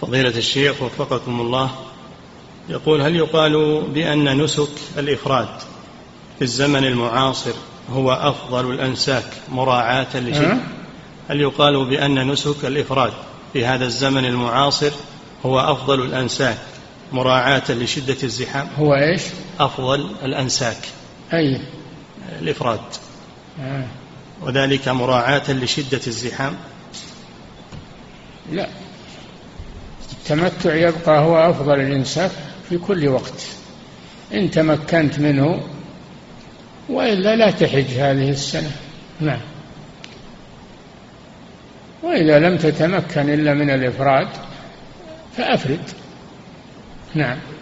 فضيلة الشيخ وفقكم الله، يقول: هل يقال بأن نسك الإفراد في الزمن المعاصر هو أفضل الأنساك مراعاة لشدة؟ هل يقال بأن نسك الإفراد في هذا الزمن المعاصر هو أفضل الأنساك مراعاة لشدة الزحام؟ هو إيش؟ أفضل الأنساك أي الإفراد، وذلك مراعاة لشدة الزحام. لا، التمتع يبقى هو أفضل الإنساك في كل وقت إن تمكنت منه، وإلا لا تحج هذه السنة. نعم. وإذا لم تتمكن إلا من الإفراد فأفرد. نعم.